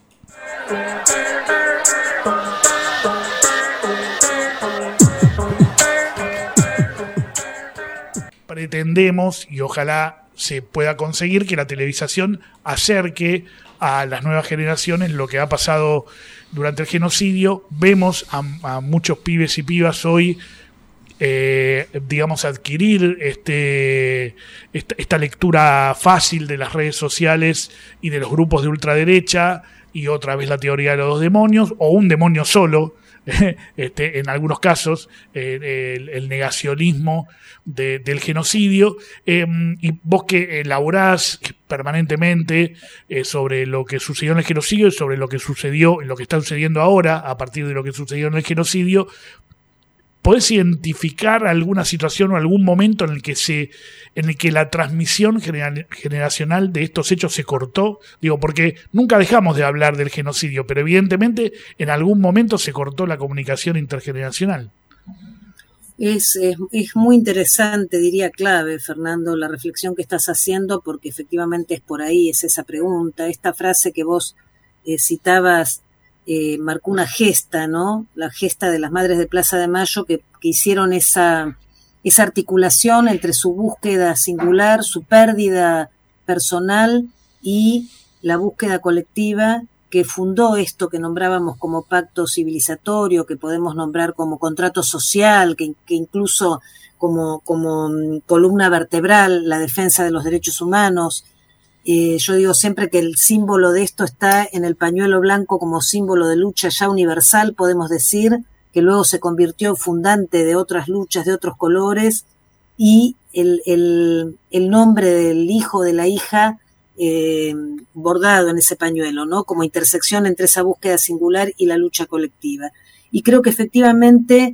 Pretendemos, y ojalá se pueda conseguir, que la televisación acerque a las nuevas generaciones lo que ha pasado durante el genocidio. Vemos a muchos pibes y pibas hoy, digamos, adquirir esta lectura fácil de las redes sociales y de los grupos de ultraderecha, y otra vez la teoría de los dos demonios, o un demonio solo, en algunos casos, el negacionismo del genocidio, y vos que elaborás permanentemente sobre lo que sucedió en el genocidio y sobre lo que sucedió, lo que está sucediendo ahora a partir de lo que sucedió en el genocidio, ¿podés identificar alguna situación o algún momento en el que la transmisión generacional de estos hechos se cortó? Digo, porque nunca dejamos de hablar del genocidio, pero evidentemente en algún momento se cortó la comunicación intergeneracional.
Es muy interesante, diría clave, Fernando, la reflexión que estás haciendo, porque efectivamente es por ahí, es esa pregunta. Esta frase que vos citabas marcó una gesta, ¿no? La gesta de las Madres de Plaza de Mayo que hicieron esa articulación entre su búsqueda singular, su pérdida personal y la búsqueda colectiva que fundó esto que nombrábamos como pacto civilizatorio, que podemos nombrar como contrato social, que incluso como columna vertebral, la defensa de los derechos humanos. Yo digo siempre que el símbolo de esto está en el pañuelo blanco como símbolo de lucha ya universal, podemos decir, que luego se convirtió en fundante de otras luchas de otros colores, y el nombre del hijo, de la hija, bordado en ese pañuelo, ¿no? Como intersección entre esa búsqueda singular y la lucha colectiva. Y creo que efectivamente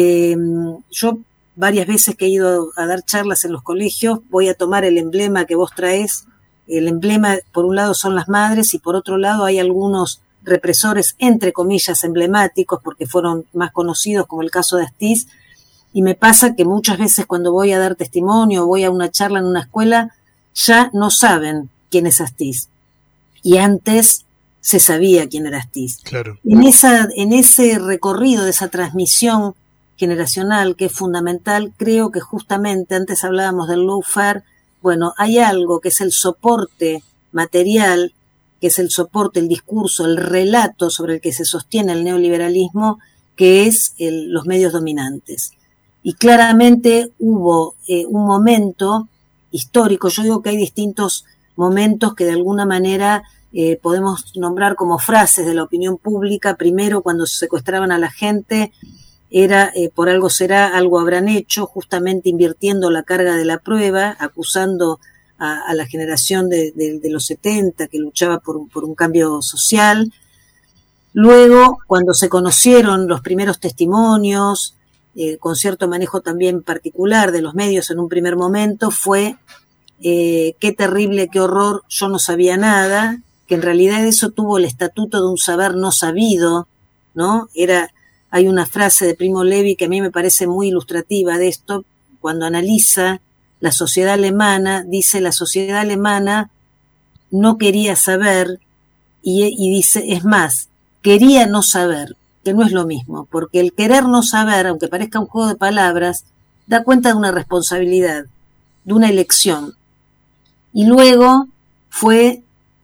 yo varias veces que he ido a dar charlas en los colegios voy a tomar el emblema que vos traés. El emblema, por un lado, son las madres, y por otro lado hay algunos represores, entre comillas, emblemáticos, porque fueron más conocidos, como el caso de Astiz, y me pasa que muchas veces cuando voy a dar testimonio o voy a una charla en una escuela, ya no saben quién es Astiz. Y antes se sabía quién era Astiz.
Claro.
En ese recorrido de esa transmisión generacional que es fundamental, creo que justamente, antes hablábamos del lawfare, bueno, hay algo que es el soporte material, que es el soporte, el discurso, el relato sobre el que se sostiene el neoliberalismo, que es los medios dominantes. Y claramente hubo un momento histórico, yo digo que hay distintos momentos que de alguna manera podemos nombrar como frases de la opinión pública. Primero, cuando se secuestraban a la gente, era por algo será, algo habrán hecho, justamente invirtiendo la carga de la prueba, acusando a la generación de los 70 que luchaba por un cambio social. Luego, cuando se conocieron los primeros testimonios, con cierto manejo también particular de los medios en un primer momento, fue qué terrible, qué horror, yo no sabía nada, que en realidad eso tuvo el estatuto de un saber no sabido, ¿no? Hay una frase de Primo Levi que a mí me parece muy ilustrativa de esto, cuando analiza la sociedad alemana, dice: la sociedad alemana no quería saber, y dice, es más, quería no saber, que no es lo mismo, porque el querer no saber, aunque parezca un juego de palabras, da cuenta de una responsabilidad, de una elección. Y luego fue,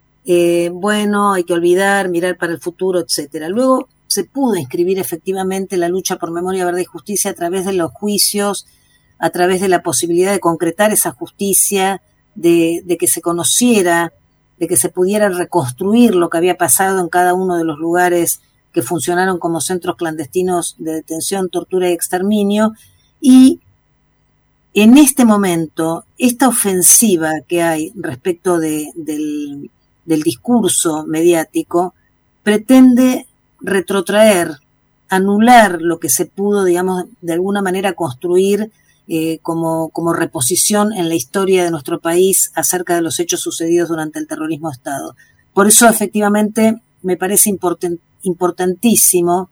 bueno, hay que olvidar, mirar para el futuro, etcétera. Luego se pudo inscribir efectivamente la lucha por memoria, verdad y justicia a través de los juicios, a través de la posibilidad de concretar esa justicia, de que se conociera, de que se pudiera reconstruir lo que había pasado en cada uno de los lugares que funcionaron como centros clandestinos de detención, tortura y exterminio. Y en este momento, esta ofensiva que hay respecto del discurso mediático pretende retrotraer, anular lo que se pudo, digamos, de alguna manera construir como reposición en la historia de nuestro país acerca de los hechos sucedidos durante el terrorismo de Estado. Por eso, efectivamente, me parece importantísimo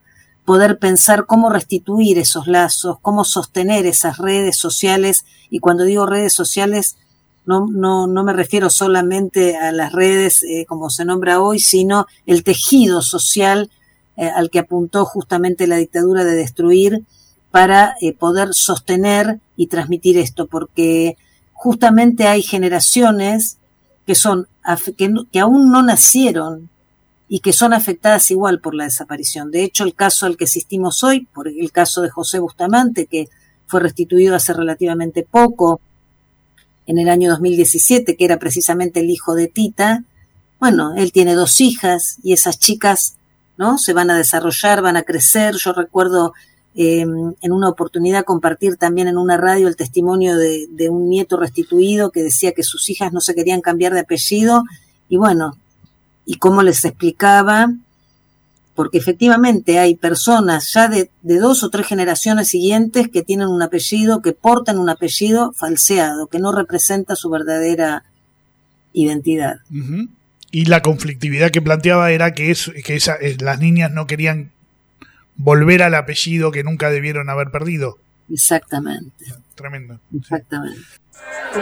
poder pensar cómo restituir esos lazos, cómo sostener esas redes sociales. Y cuando digo redes sociales, no me refiero solamente a las redes como se nombra hoy, sino el tejido social al que apuntó justamente la dictadura de destruir para poder sostener y transmitir esto, porque justamente hay generaciones que aún no nacieron y que son afectadas igual por la desaparición. De hecho, el caso al que asistimos hoy, por el caso de José Bustamante, que fue restituido hace relativamente poco, en el año 2017, que era precisamente el hijo de Tita, bueno, él tiene 2 hijas y esas chicas, ¿no?, se van a desarrollar, van a crecer. Yo recuerdo en una oportunidad compartir también en una radio el testimonio de un nieto restituido que decía que sus hijas no se querían cambiar de apellido, y bueno, y cómo les explicaba, porque efectivamente hay personas ya de 2 o 3 generaciones siguientes que tienen un apellido, que portan un apellido falseado, que no representa su verdadera identidad.
Uh-huh. Y la conflictividad que planteaba era que las niñas no querían volver al apellido que nunca debieron haber perdido.
Exactamente.
Tremendo.
Exactamente. Sí.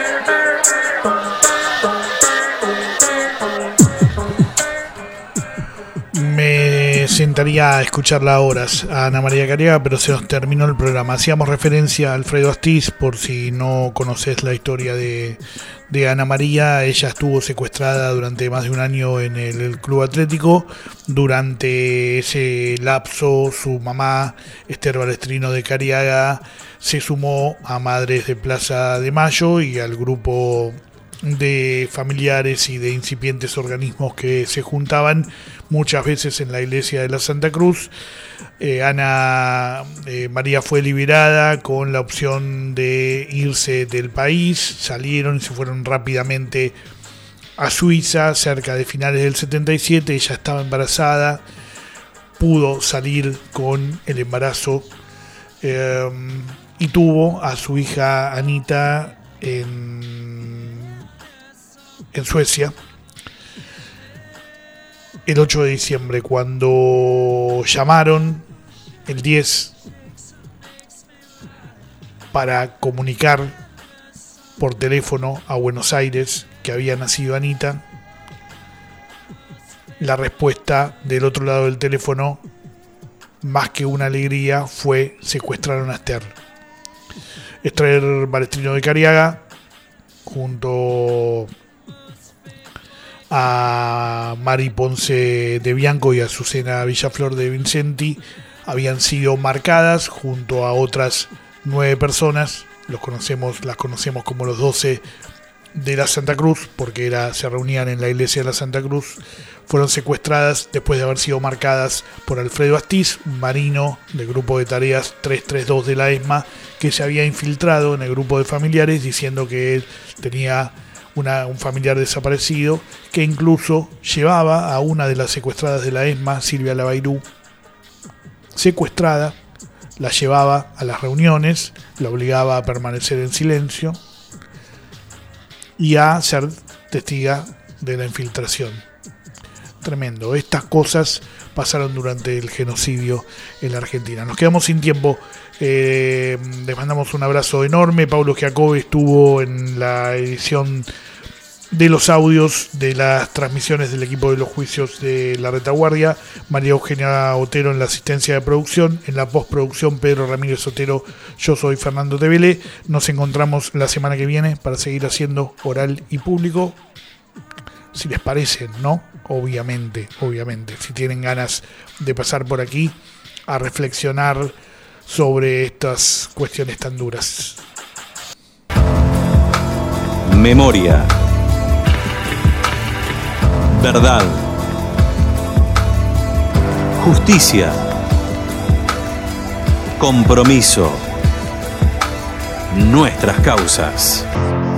Me sentaría a escucharla horas a Ana María Cariaga, pero se nos terminó el programa. Hacíamos referencia a Alfredo Astiz, por si no conoces la historia de Ana María. Ella estuvo secuestrada durante más de un año en el Club Atlético. Durante ese lapso, su mamá, Esther Balestrino de Cariaga, se sumó a Madres de Plaza de Mayo y al grupo de familiares y de incipientes organismos que se juntaban muchas veces en la iglesia de la Santa Cruz. Ana María fue liberada con la opción de irse del país. Salieron y se fueron rápidamente a Suiza cerca de finales del 77. Ella estaba embarazada, pudo salir con el embarazo y tuvo a su hija Anita en Suecia el 8 de diciembre, cuando llamaron el 10 para comunicar por teléfono a Buenos Aires que había nacido Anita. La respuesta del otro lado del teléfono, más que una alegría, fue: secuestraron a Esther. Esther Balestrino de Cariaga, junto a Mari Ponce de Bianco y a Azucena Villaflor de Vincenti, habían sido marcadas junto a otras 9 personas. Las conocemos como los 12 de la Santa Cruz, porque se reunían en la iglesia de la Santa Cruz. Fueron secuestradas después de haber sido marcadas por Alfredo Astiz, un marino del grupo de tareas 332 de la ESMA, que se había infiltrado en el grupo de familiares diciendo que él tenía un familiar desaparecido, que incluso llevaba a una de las secuestradas de la ESMA, Silvia Labairú, secuestrada, la llevaba a las reuniones, la obligaba a permanecer en silencio y a ser testiga de la infiltración. Tremendo. Estas cosas pasaron durante el genocidio en la Argentina. Nos quedamos sin tiempo. Les mandamos un abrazo enorme. Paulo Giacobbe estuvo en la edición de los audios de las transmisiones del equipo de los juicios de La Retaguardia. María Eugenia Otero en la asistencia de producción. En la postproducción, Pedro Ramírez Otero. Yo soy Fernando Tevele. Nos encontramos la semana que viene para seguir haciendo oral y público, si les parece, ¿no? Obviamente. Si tienen ganas de pasar por aquí a reflexionar sobre estas cuestiones tan duras.
Memoria. Verdad. Justicia. Compromiso. Nuestras causas.